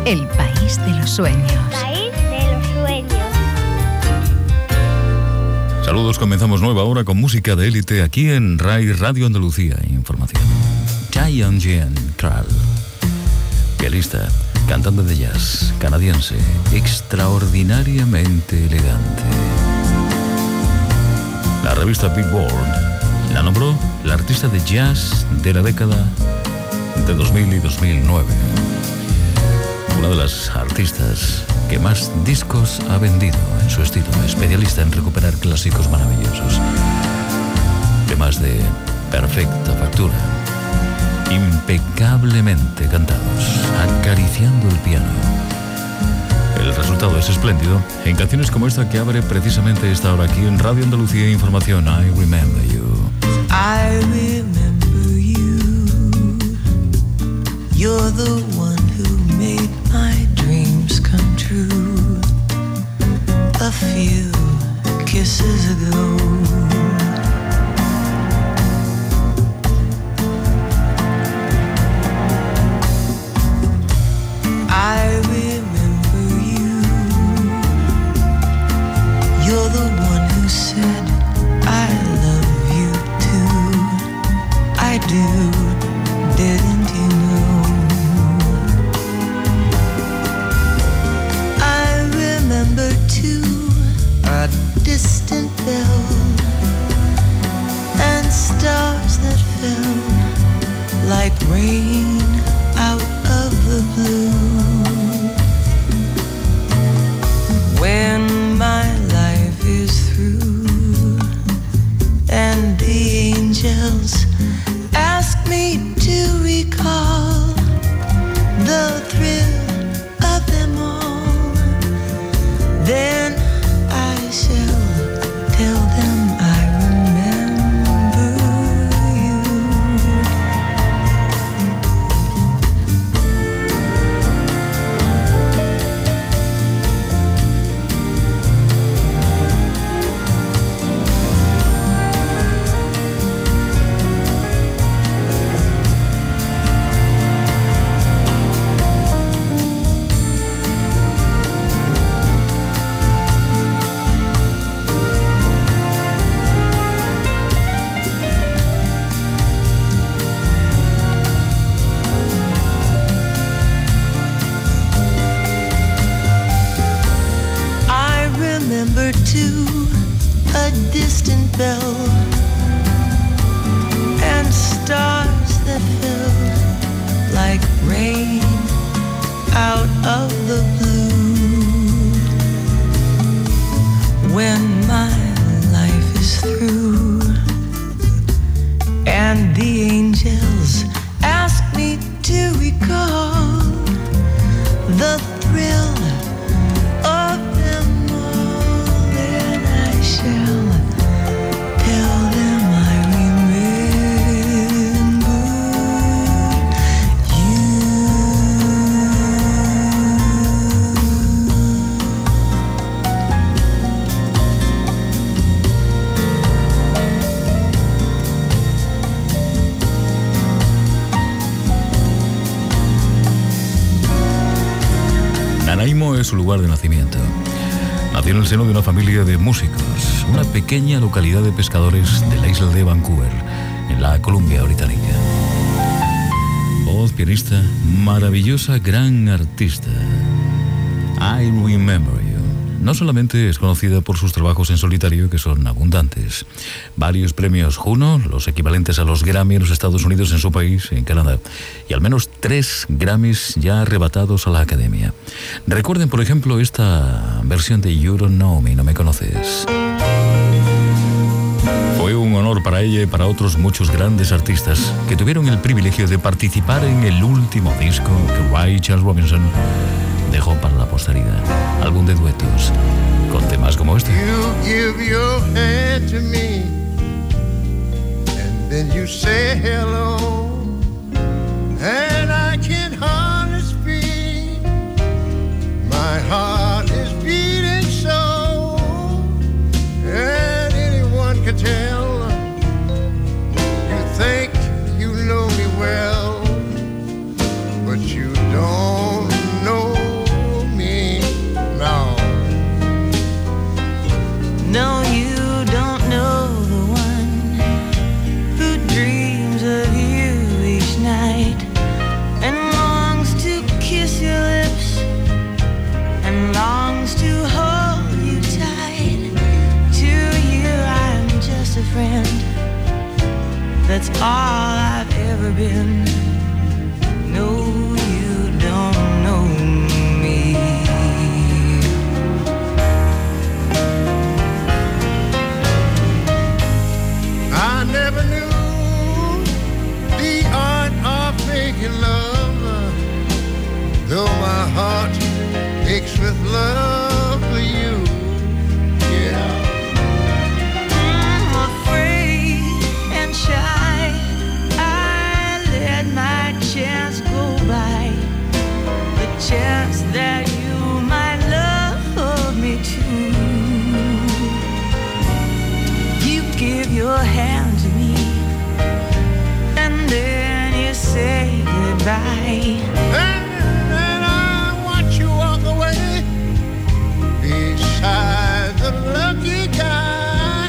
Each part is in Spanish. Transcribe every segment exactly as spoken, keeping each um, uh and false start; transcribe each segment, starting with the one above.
el país de los sueños. País de los sueños. Saludos, comenzamos nueva hora con música de élite aquí en R A I Radio Andalucía. Información. Giant Jean Kral, pianista, cantante de jazz, canadiense, extraordinariamente elegante. La revista Billboard la nombró la artista de jazz de la década de dos mil y dos mil nueve. Una de las artistas que más discos ha vendido en su estilo, especialista en recuperar clásicos maravillosos, temas de perfecta factura, impecablemente cantados, acariciando el piano. El resultado es espléndido en canciones como esta que abre precisamente esta hora aquí en Radio Andalucía Información. I Remember You. I remember you. You're the one who made my dreams come true. A few kisses ago. I remember you. You're the one who said I love you too. I do, didn't you know? I remember too a distant bell and stars that fell like rain out of the blue. When my life is through and the angels ask me to recall the thrill of them all, then I shall tell them I remember you. Remember too a distant bell and stars that fell like rain out of the blue. When my life is through and the angels ask me to recall the thrill of them all, then I shall tell them I remember Nanaimo es su lugar de nacimiento. Nació en el seno de una familia de músicos, una pequeña localidad de pescadores de la isla de Vancouver, en la Columbia Británica. Voz, pianista, maravillosa, gran artista. I Remember You. No solamente es conocida por sus trabajos en solitario, que son abundantes. Varios premios Juno, los equivalentes a los Grammy en los Estados Unidos, en su país, en Canadá. Y al menos tres Grammys ya arrebatados a la Academia. Recuerden, por ejemplo, esta versión de You Don't Know Me, No Me Conoces. Fue un honor para ella y para otros muchos grandes artistas que tuvieron el privilegio de participar en el último disco que Ray Charles Robinson dejó para la posteridad. Álbum de duetos con temas como este. You give your hand to me and then you say hello and I can hardly speak. My heart is beating so and anyone can tell. You think you know me well, but you don't know that's all I've ever been. No, you don't know me. I never knew the art of making love, though my heart aches with love for you. Yeah. I'm afraid and shy. I let my chance go by, the chance that you might love me too. You give your hand to me, and then you say goodbye. And then I watch you walk away beside the lucky guy.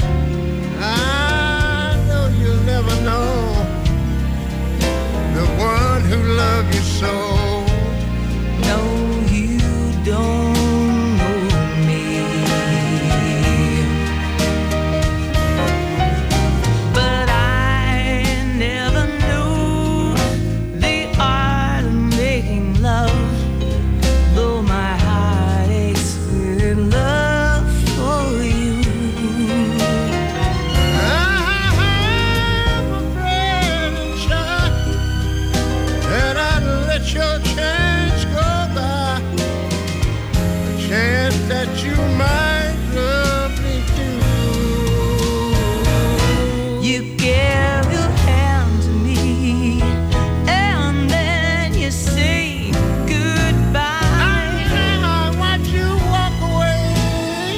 I know you'll never know the one who loved you so. No, you don't know me. But I never knew the art of making love, though my heart aches with love for you. I'm afraid and shy that I'd let your chance go by, a chance that you might love me too. You give your hand to me, and then you say goodbye. I watch you walk away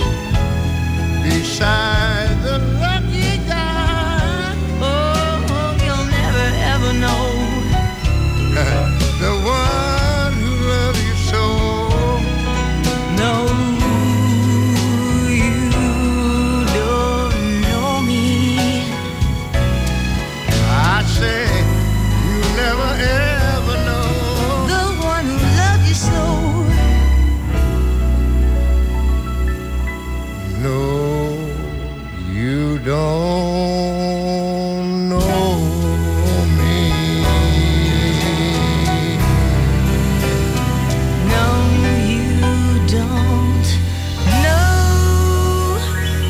beside the lucky guy. Oh, you'll never ever know. The one who loves you so. No, you don't know me. I say you never ever know. The one who loved you so. No, you don't know me. No, you don't know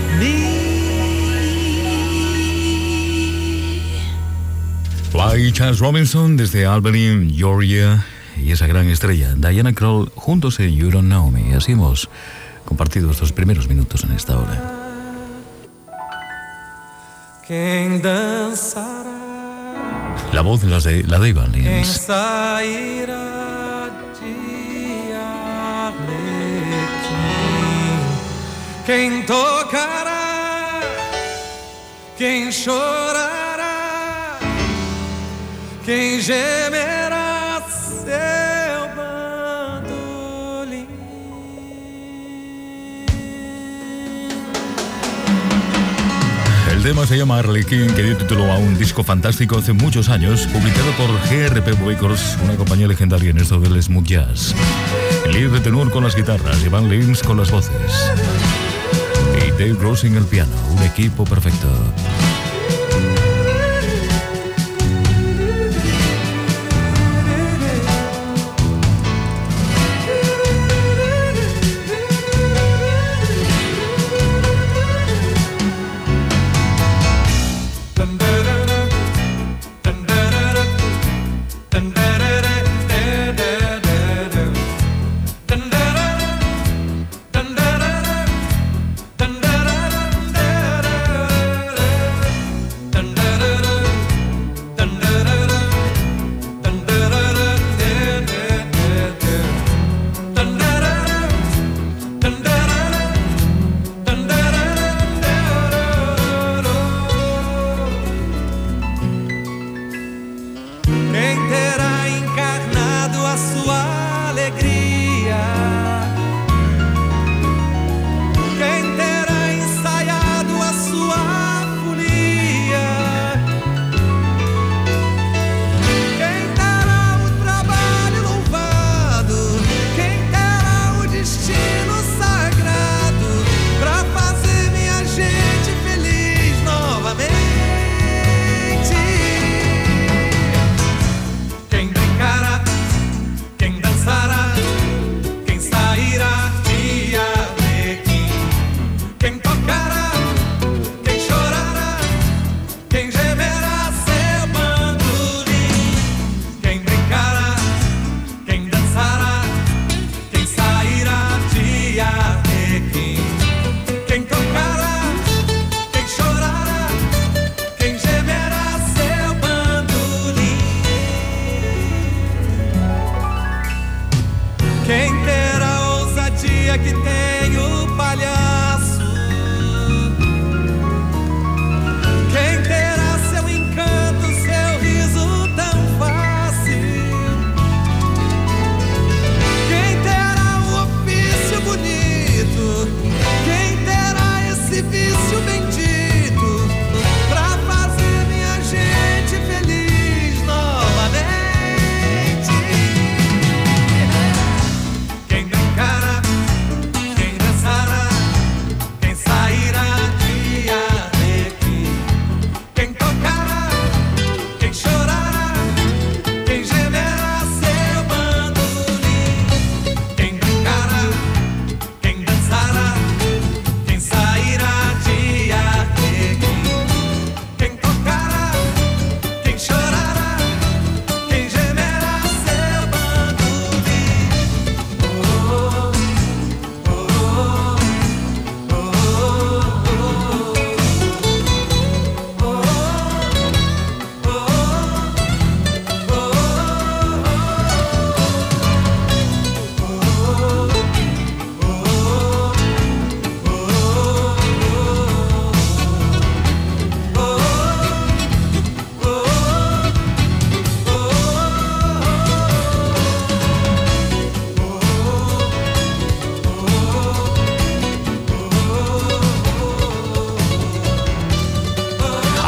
me. Fly Chas Robinson desde Albany, Georgia, y esa gran estrella, Diana Krall, juntos en You Don't Know Me. Así hemos compartido estos primeros minutos en esta hora. Quem dançará, La voz la de, la de Ivan quem Lins. sairá de Arlequim, quem tocará, quem chorará, quem gemerá seu bandolim. El tema se llama Arlequín, que dio título a un disco fantástico hace muchos años, publicado por G R P Records, una compañía legendaria en esto del smooth jazz. El líder de tenor con las guitarras, Ivan Lins con las voces y Dave Gross en el piano, un equipo perfecto.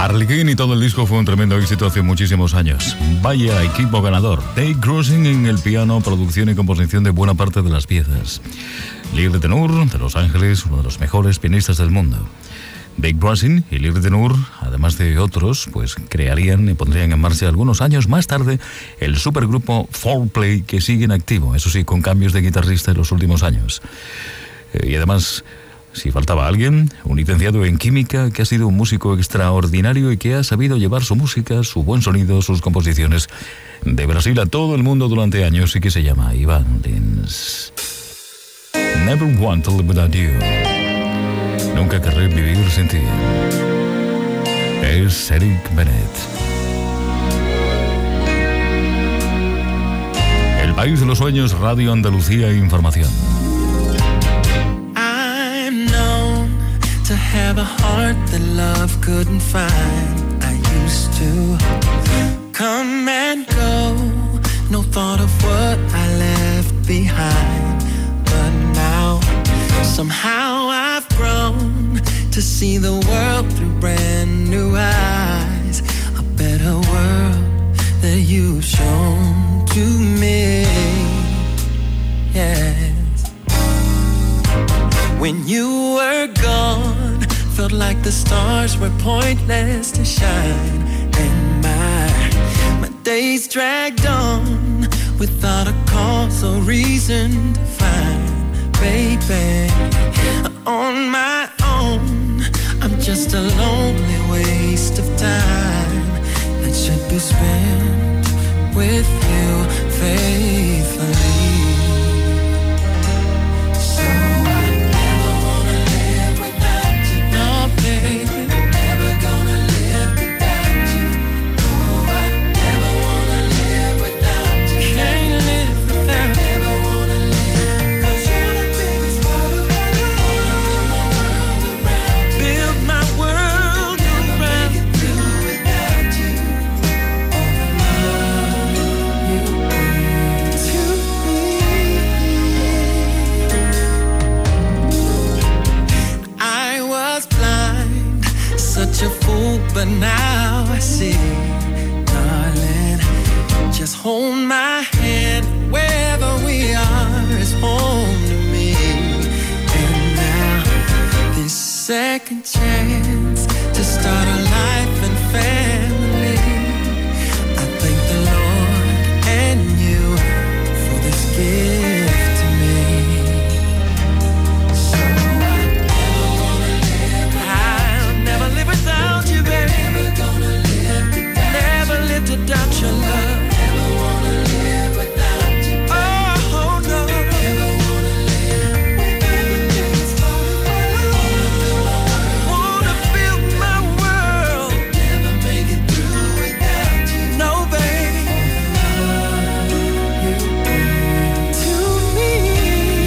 Arlequín y todo el disco fue un tremendo éxito hace muchísimos años. Vaya equipo ganador. Dave Grusin en el piano, producción y composición de buena parte de las piezas. Lir Tenur, de Los Ángeles, uno de los mejores pianistas del mundo. Dave Grusin y Lir Tenur, además de otros, pues crearían y pondrían en marcha algunos años más tarde el supergrupo four play, que sigue en activo, eso sí, con cambios de guitarrista en los últimos años. Eh, y además, si faltaba alguien, un licenciado en química que ha sido un músico extraordinario y que ha sabido llevar su música, su buen sonido, sus composiciones de Brasil a todo el mundo durante años y que se llama Ivan Lins. Never want to live without you. Nunca querré vivir sin ti. Es Eric Bennett. El país de los sueños, Radio Andalucía e Información. To have a heart that love couldn't find. I used to come and go, no thought of what I left behind. But now, somehow I've grown to see the world through brand new eyes. A better world that you've shown to me. Yes. When you were gone, felt like the stars were pointless to shine. And my, my days dragged on without a cause or reason to find. Baby, on my own, I'm just a lonely waste of time that should be spent with you faithfully. A fool, but now I see, darling, just hold my hand, wherever we are is home to me. And now this second chance to start a life and family, I thank the Lord and you for this gift to me. Without you, baby, never gonna live without never lived without your love. Never wanna live without you. Oh no, never wanna live without you. Wanna build my world, never make it through without you. No, baby, you bring to me.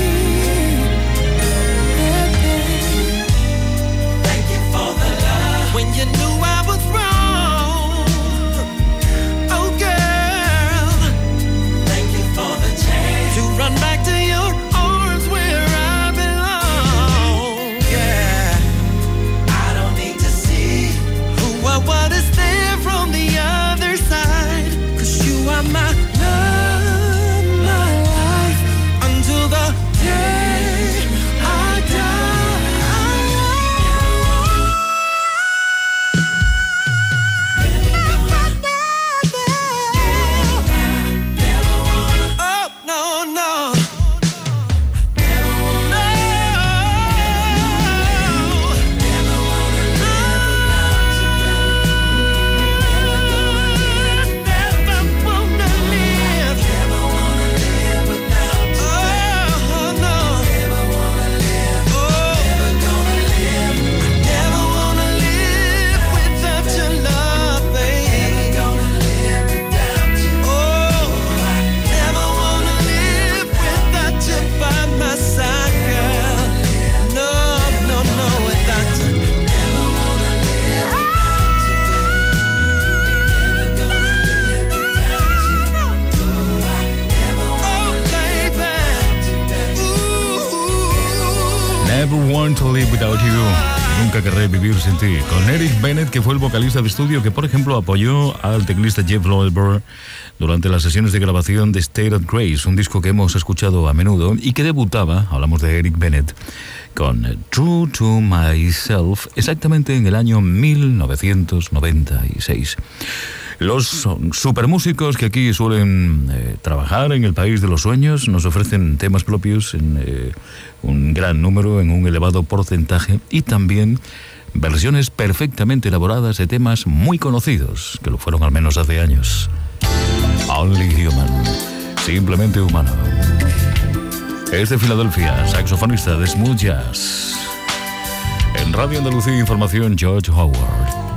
Thank you for the love. When you knew I was wrong, oh girl, thank you for the chance to run back to your arms where I belong. Yeah, I don't need to see who or what is there from the other side, 'cause you are my love, my life, until the day I die. Never Want to Live Without You. Nunca querré vivir sin ti, con Eric Bennett, que fue el vocalista de estudio que, por ejemplo, apoyó al teclista Jeff Lorber durante las sesiones de grabación de State of Grace, un disco que hemos escuchado a menudo y que debutaba, hablamos de Eric Bennett, con True to Myself, exactamente en el año mil novecientos noventa y seis. Los supermúsicos que aquí suelen eh, trabajar en el país de los sueños nos ofrecen temas propios en eh, un gran número, en un elevado porcentaje, y también versiones perfectamente elaboradas de temas muy conocidos, que lo fueron al menos hace años. Only Human, simplemente humano. Es de Filadelfia, saxofonista de smooth jazz. En Radio Andalucía Información, George Howard.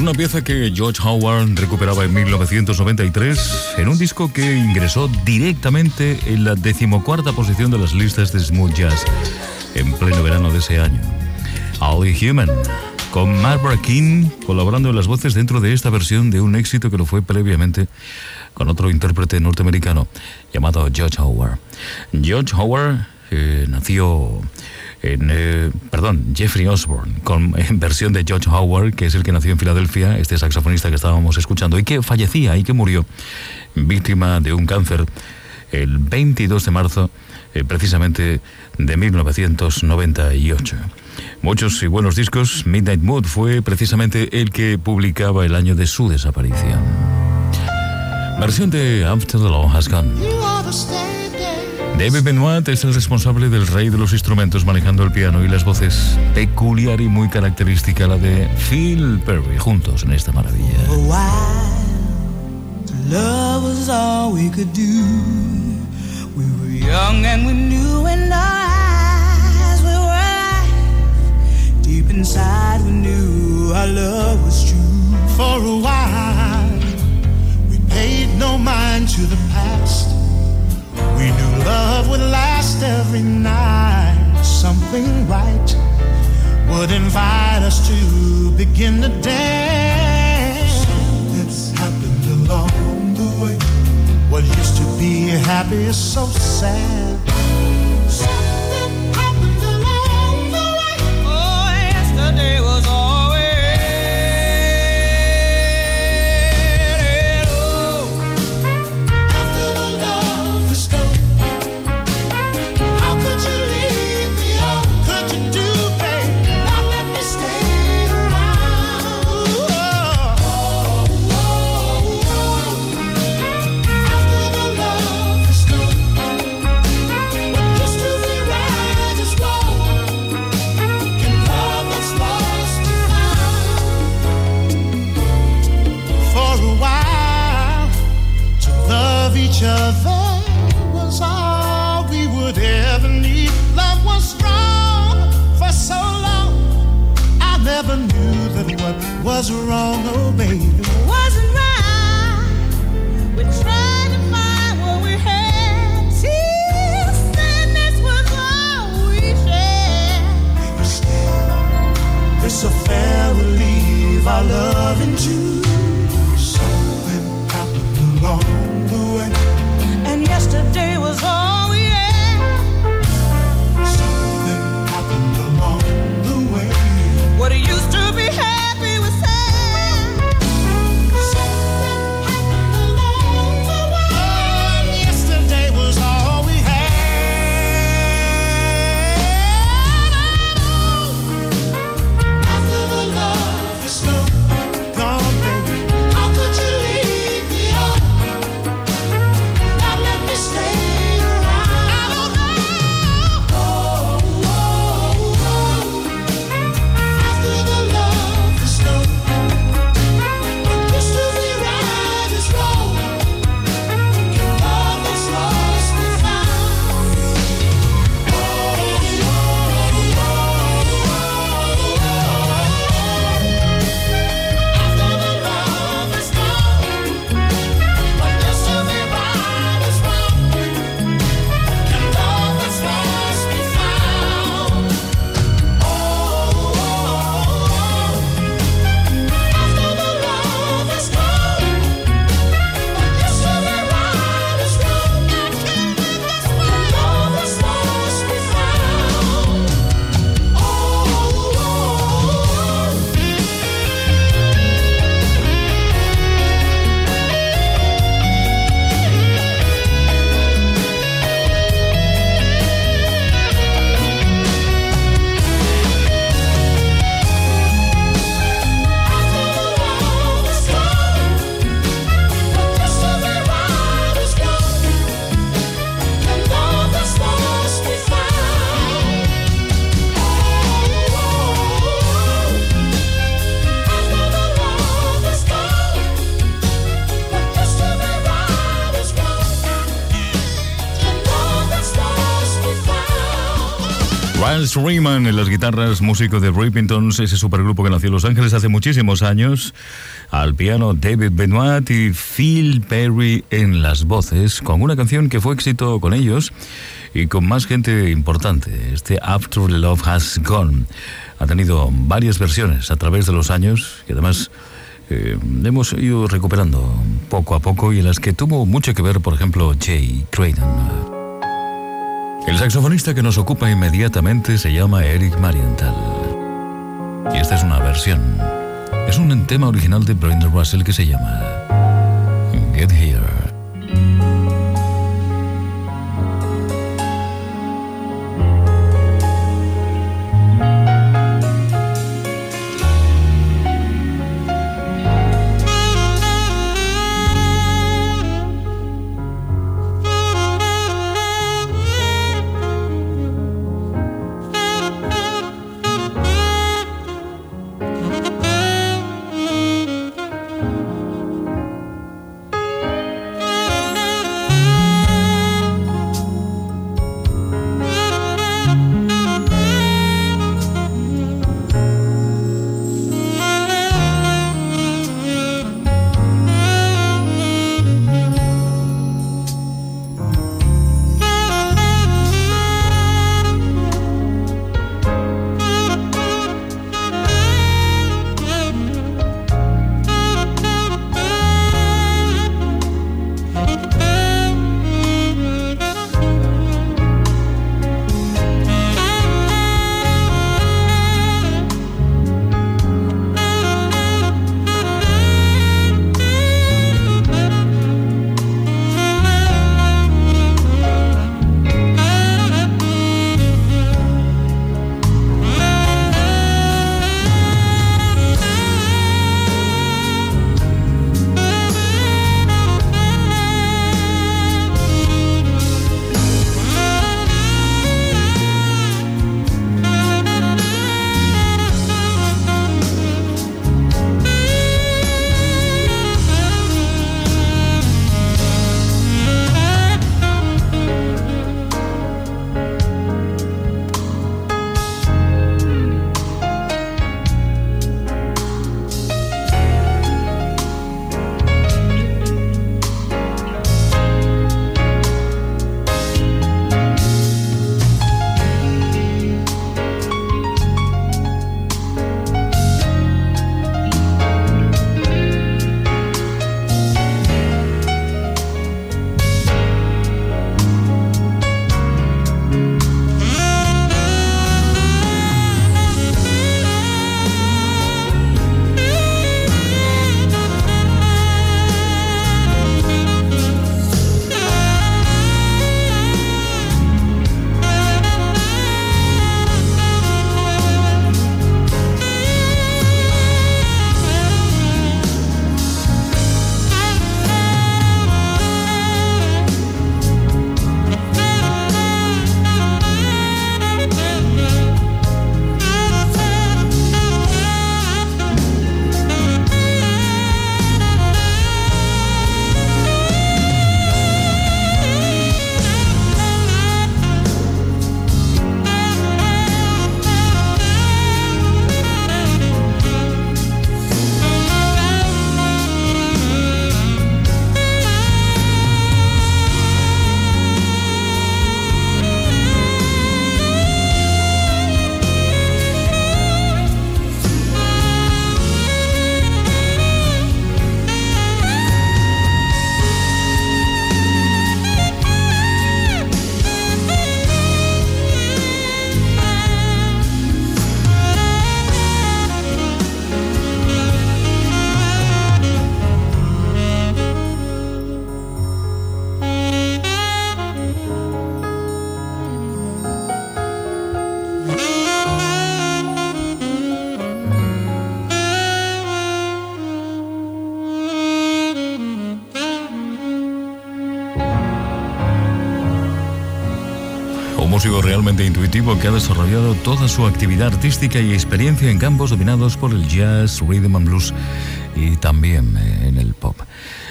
una pieza que George Howard recuperaba en mil novecientos noventa y tres en un disco que ingresó directamente en la decimocuarta posición de las listas de smooth jazz en pleno verano de ese año. Only Human, con Barbara King colaborando en las voces dentro de esta versión de un éxito que lo fue previamente con otro intérprete norteamericano llamado George Howard. George Howard eh, nació en, eh, perdón, Jeffrey Osborne, con en versión de George Howard, que es el que nació en Filadelfia, este saxofonista que estábamos escuchando, y que fallecía y que murió víctima de un cáncer el veintidós de marzo, eh, precisamente de mil novecientos noventa y ocho. Muchos y buenos discos. Midnight Mood fue precisamente el que publicaba el año de su desaparición. Versión de After the Law Has Gone. David Benoit es el responsable del rey de los instrumentos manejando el piano y las voces, peculiar y muy característica la de Phil Perry, juntos en esta maravilla. For a while, love was all we could do. We were young and we knew, and our eyes were alive. Deep inside we knew our love was true. For a while, we paid no mind to the past. We knew love would last every night. Something right would invite us to begin to dance. Something's happened along the way. What used to be happy is so sad. Something happened along the way. Oh, yesterday was always each other was all we would ever need. Love was strong for so long. I never knew that what was wrong, oh baby, wasn't right. We tried to find what we had. Tears and this was all we shared. Still, it's a fair we leave our love into. Something happened along the way. And yesterday was all we had. Something happened along the way. What it used to be happy was sad. Something happened along the way. Oh, yesterday was all we had. After the love is gone, baby, how could you leave me on? Not let me stay around. Chas Rayman en las guitarras, músico de Rippingtons, ese supergrupo que nació en Los Ángeles hace muchísimos años. Al piano David Benoit y Phil Perry en las voces, con una canción que fue éxito con ellos y con más gente importante. Este After Love Has Gone ha tenido varias versiones a través de los años y además eh, hemos ido recuperando poco a poco, y en las que tuvo mucho que ver, por ejemplo, Jay Cradon. El saxofonista que nos ocupa inmediatamente se llama Eric Marienthal. Y esta es una versión. Es un tema original de Brenda Russell que se llama Get Here. músico realmente intuitivo que ha desarrollado toda su actividad artística y experiencia en campos dominados por el jazz, rhythm and blues y también en el pop.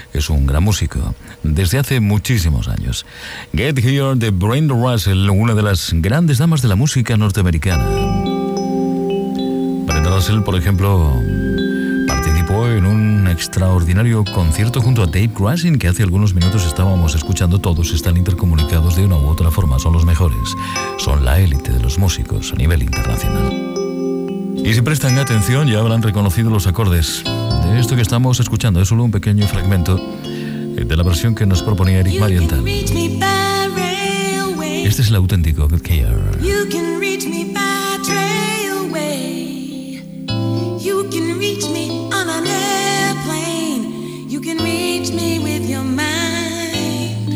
es un gran músico desde hace muchísimos años. Get Here de Brenda Russell, una de las grandes damas de la música norteamericana. Brenda Russell, por ejemplo, participó en un extraordinario concierto junto a Dave Grusin, que hace algunos minutos estábamos escuchando. Todos están intercomunicados de una u otra forma, son los mejores, son la élite de los músicos a nivel internacional. Y si prestan atención ya habrán reconocido los acordes de esto que estamos escuchando. Es solo un pequeño fragmento de la versión que nos proponía Eric Marienthal. Este es el auténtico Get Here. You can reach me by trailway. You can reach me on an airplane. You can reach me with your mind.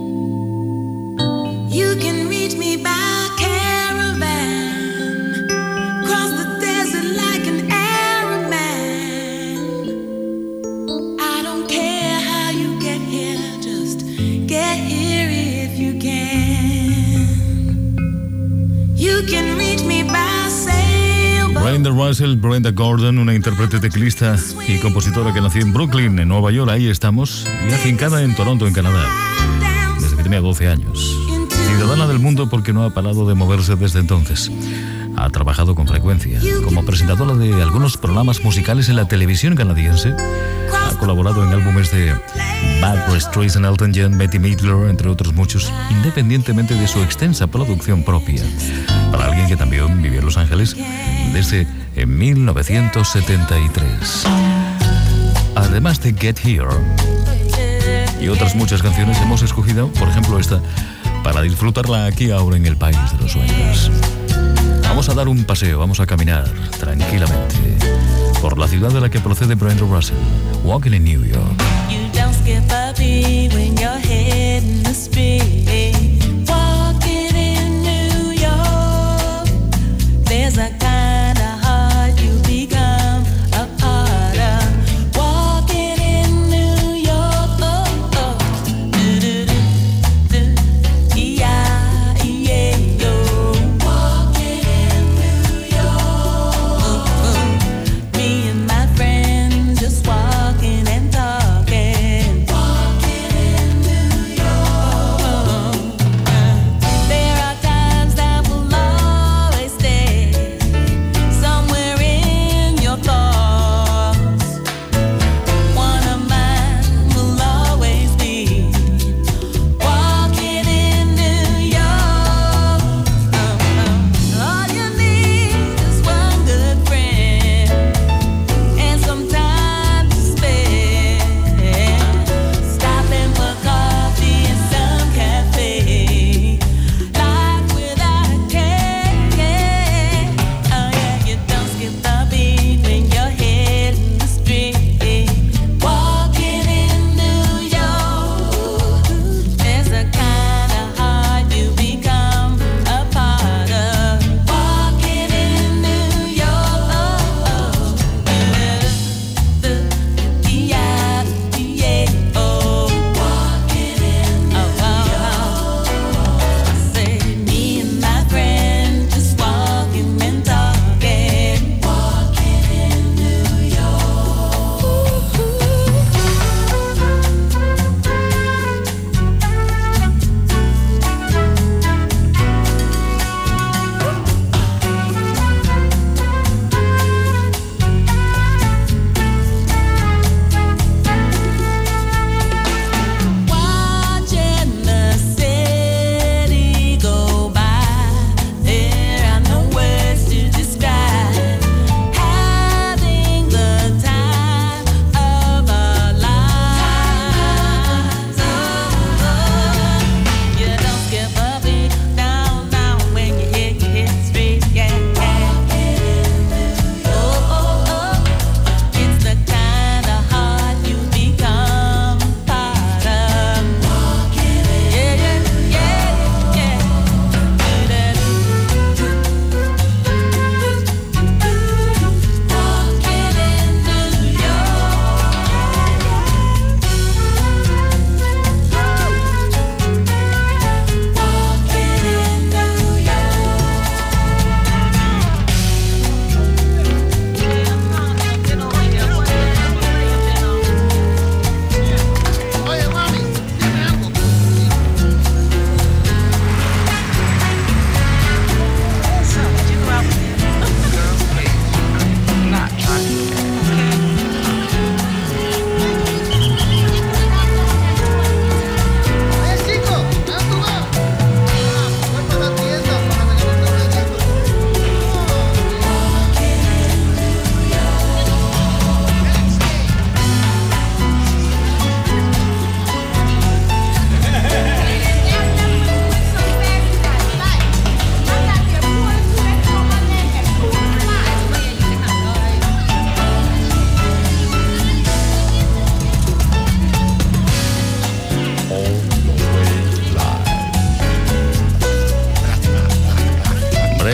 You can reach me by caravan. Cross the desert like an Arab man. I don't care how you get here, just get here if you can. You can reach me by sailboat. Brenda Russell, Brenda Gordon, una intérprete, teclista y compositora que nació en Brooklyn, en Nueva York. Ahí estamos, y afincada en Toronto, en Canadá, desde que tenía doce años. Ciudadana del mundo porque no ha parado de moverse desde entonces. Ha trabajado con frecuencia como presentadora de algunos programas musicales en la televisión canadiense. Ha colaborado en álbumes de Barbra Streisand, Elton John, Bette Midler, entre otros muchos, independientemente de su extensa producción propia. Para alguien que también vivió en Los Ángeles desde mil novecientos setenta y tres. Además de Get Here y otras muchas canciones, hemos escogido, por ejemplo, esta, para disfrutarla aquí ahora en el país de los sueños. Vamos a dar un paseo, vamos a caminar tranquilamente por la ciudad de la que procede Brenda Russell, Walking in New York. You don't skip a beat when you're hitting the street. Walking in New York, there's a kind of heart you become a part of. Walking in New York, oh, oh. Do, do, do, do. Yeah, yeah, yo. Walking in New York. Me and my friends just walking and talking. Walking in New York.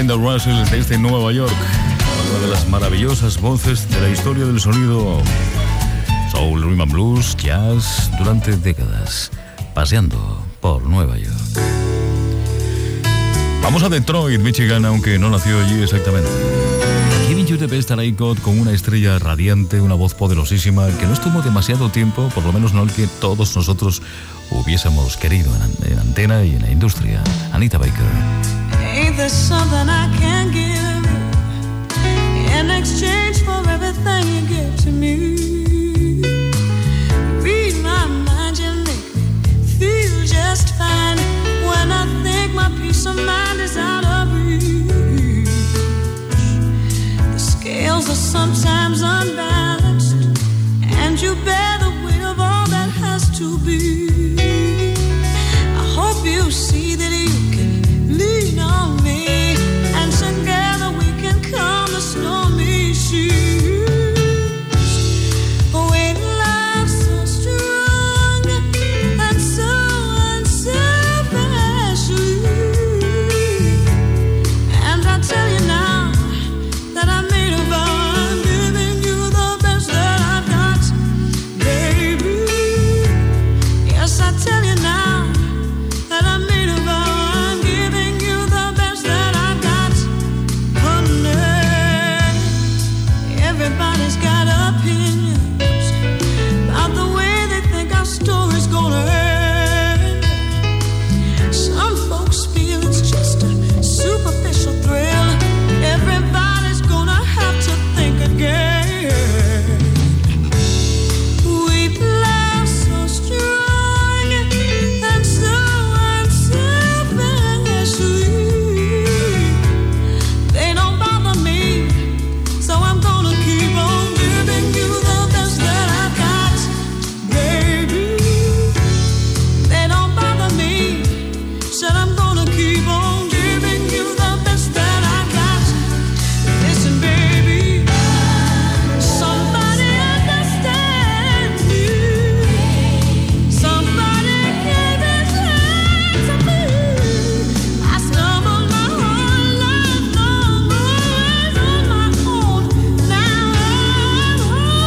Linda Russell desde Nueva York, una de las maravillosas voces de la historia del sonido soul, rhythm and blues, jazz durante décadas, paseando por Nueva York. Vamos a Detroit, Michigan, aunque no nació allí exactamente. Giving You the Best That I Got, con una estrella radiante, una voz poderosísima, que no estuvo demasiado tiempo, por lo menos no el que todos nosotros hubiésemos querido en, en antena y en la industria. Anita Baker. Ain't there something I can give in exchange for everything you give to me? Read my mind, you make me feel just fine. When I think my peace of mind is out of reach, the scales are sometimes unbalanced, and you bear the weight of all that has to be. I hope you see that you can lean on me, and together we can calm the stormy seas. When love's so strong and so unselfish, and I tell you now that I made a vow, I'm giving you the best that I've got, baby. Yes, I tell you now that I made a vow, I'm giving you the best that I've got, honey. Everybody's got opinions about the way they think our story's gonna end. Some folks feel it's just a superficial thrill. Everybody's gonna have to think again. We've loved so strong and so unselfishly. They don't bother me, so I'm gonna keep on giving you the best that I've got, baby. They don't bother me, said I'm gonna keep on giving you the best that I've got. Listen, baby, somebody understand me. Somebody give his hand to me. I stumbled my whole life long, always on my own. Now I'm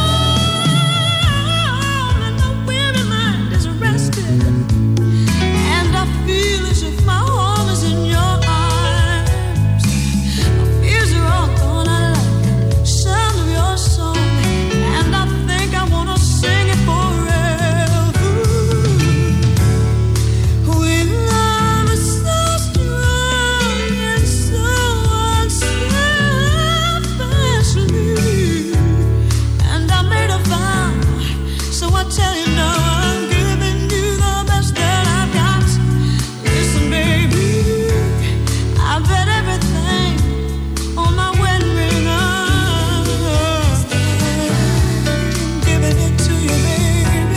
home, and my weary mind is rested, and I feel as if my home is in your arms. My fears are all gone, I like the sound of your song, and I think I wanna sing it forever. When love is so strong and so unselfishly, and I made a vow, so I tell you now, I'm giving you the best that I've got. Listen, baby, I bet everything on my wedding ring. I'm giving it to you, baby.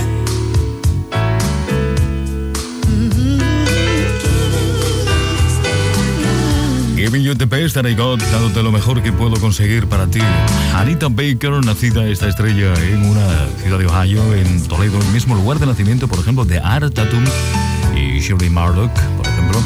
Giving You the Best That I Got, dándote lo mejor que puedo conseguir para ti. Anita Baker, nacida esta estrella en una ciudad de Ohio, en Toledo, el mismo lugar de nacimiento, por ejemplo, de Art Tatum y Shirley Murdoch, por ejemplo.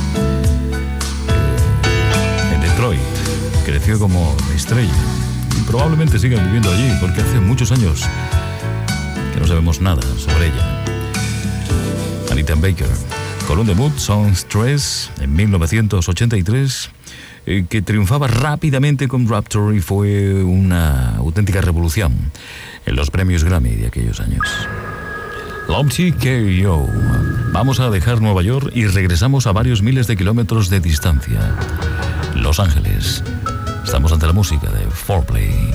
En Detroit, creció como estrella y probablemente sigan viviendo allí, porque hace muchos años que no sabemos nada sobre ella. Anita Baker, con un debut, Songstress, en mil novecientos ochenta y tres, eh, que triunfaba rápidamente con Rapture y fue una auténtica revolución en los premios Grammy de aquellos años. Lopsy K O. Vamos a dejar Nueva York y regresamos a varios miles de kilómetros de distancia. Los Ángeles. Estamos ante la música de Foreplay.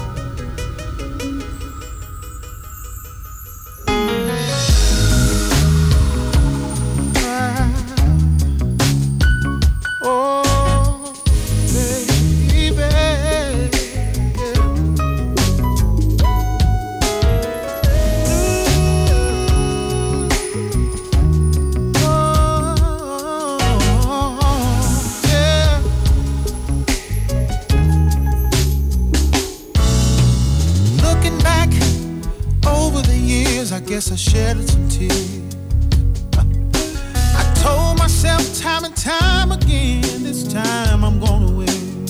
Guess I shed some tears. I told myself time and time again, this time I'm gonna win.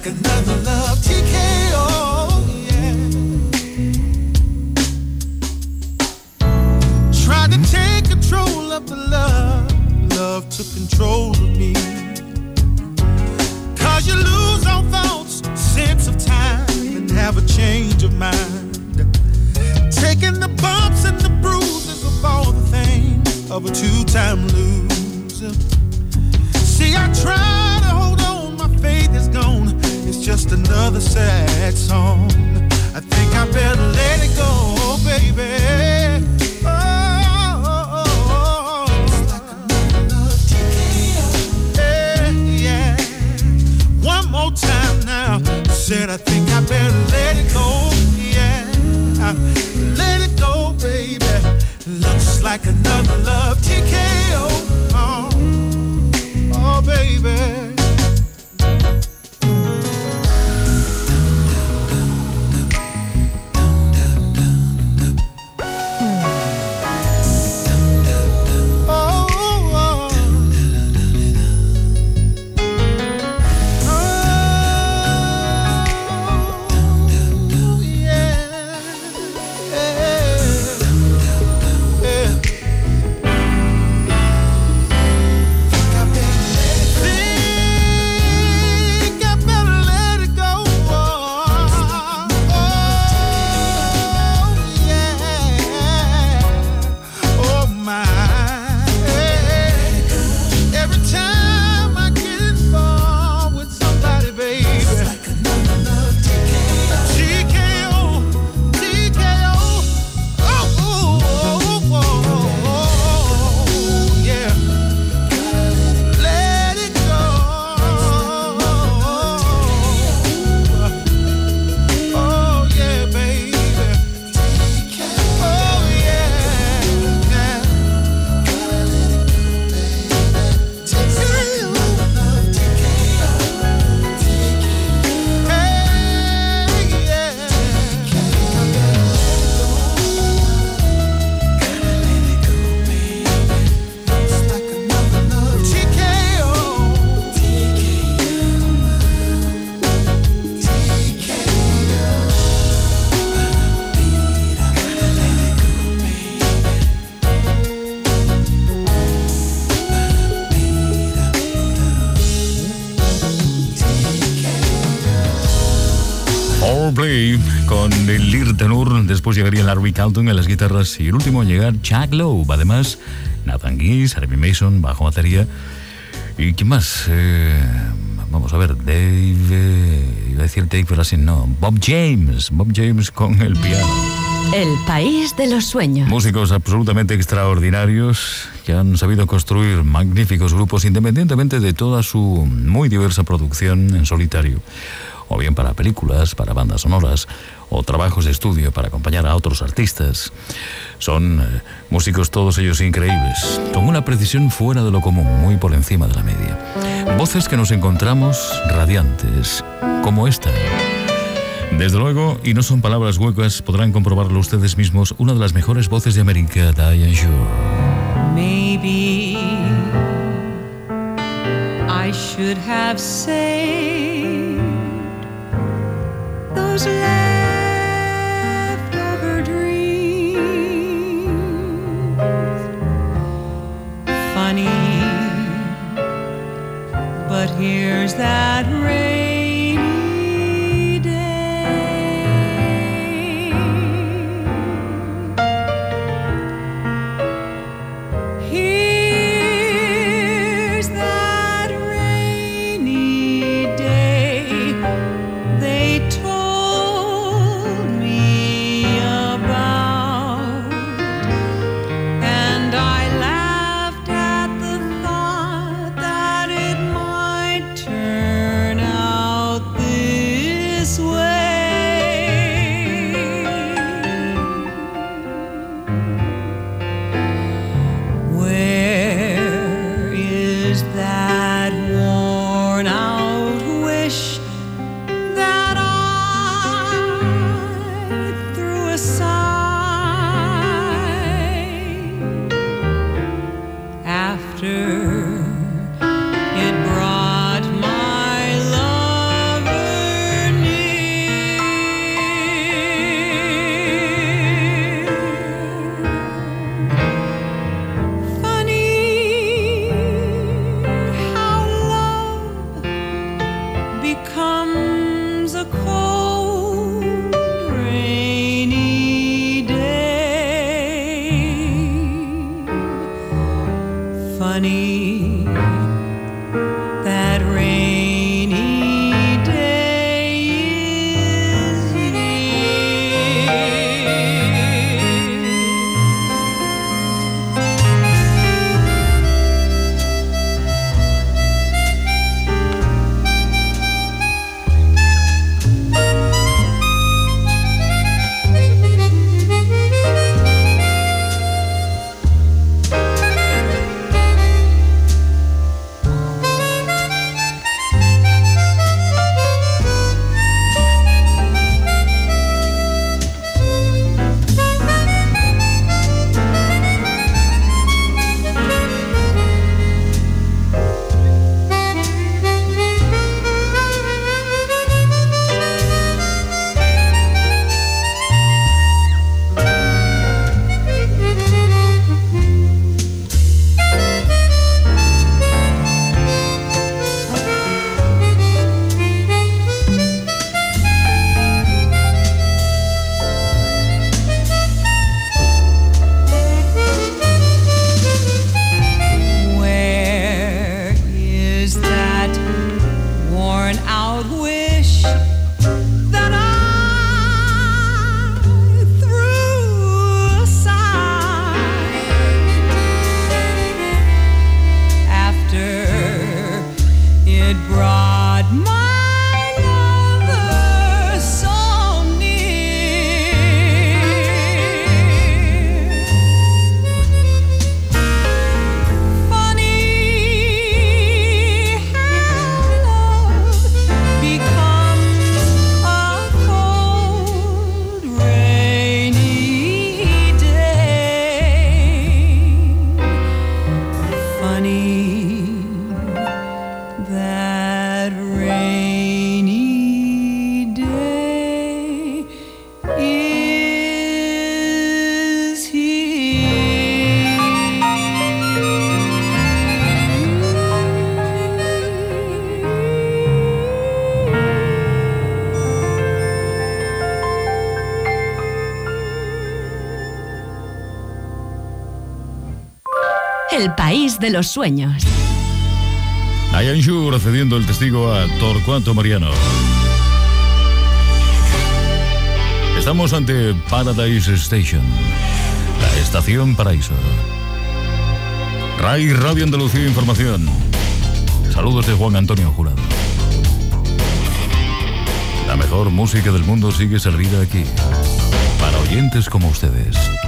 another love T K O, yeah. Tried to take control of the love, love took control of me. Cause you lose all thoughts, sense of time, and have a change of mind. Taking the bumps and the bruises of all the things of a two-time loser. See, I try to hold on, my faith is gone. It's just another sad song. I think I better let it go, baby. Oh, oh, oh, oh. It's like another T K O. Yeah, yeah. One more time now. Said I think I better let it go. Yeah, let it go, baby. Looks like another love T K O. Oh, oh baby. Con el Lead tenor, después llegaría Larry Carlton en las guitarras y el último en llegar, Chuck Loeb. Además, Nathan Geese, Harvey Mason, bajo batería. ¿Y quién más? Eh, vamos a ver, Dave... Eh, iba a decir Dave, pero así no. Bob James. Bob James con el piano. El país de los sueños. Músicos absolutamente extraordinarios que han sabido construir magníficos grupos independientemente de toda su muy diversa producción en solitario. O bien para películas, para bandas sonoras, o trabajos de estudio para acompañar a otros artistas. Son eh, músicos todos ellos increíbles, con una precisión fuera de lo común, muy por encima de la media. Voces que nos encontramos radiantes, como esta. Desde luego, y no son palabras huecas, podrán comprobarlo ustedes mismos, una de las mejores voces de América, Diane Shore. Maybe I should have saved those leftover dreams. Funny, but here's that rainy day. Here's that rainy day. They told comes a cold, rainy day. Funny, that rainy day is here. El país de los sueños. Diane Shure cediendo el testigo a Torcuato Mariano. Estamos ante Paradise Station, la estación Paraíso. RAI Radio Andalucía Información. Saludos de Juan Antonio Jurado. La mejor música del mundo sigue servida aquí, para oyentes como ustedes.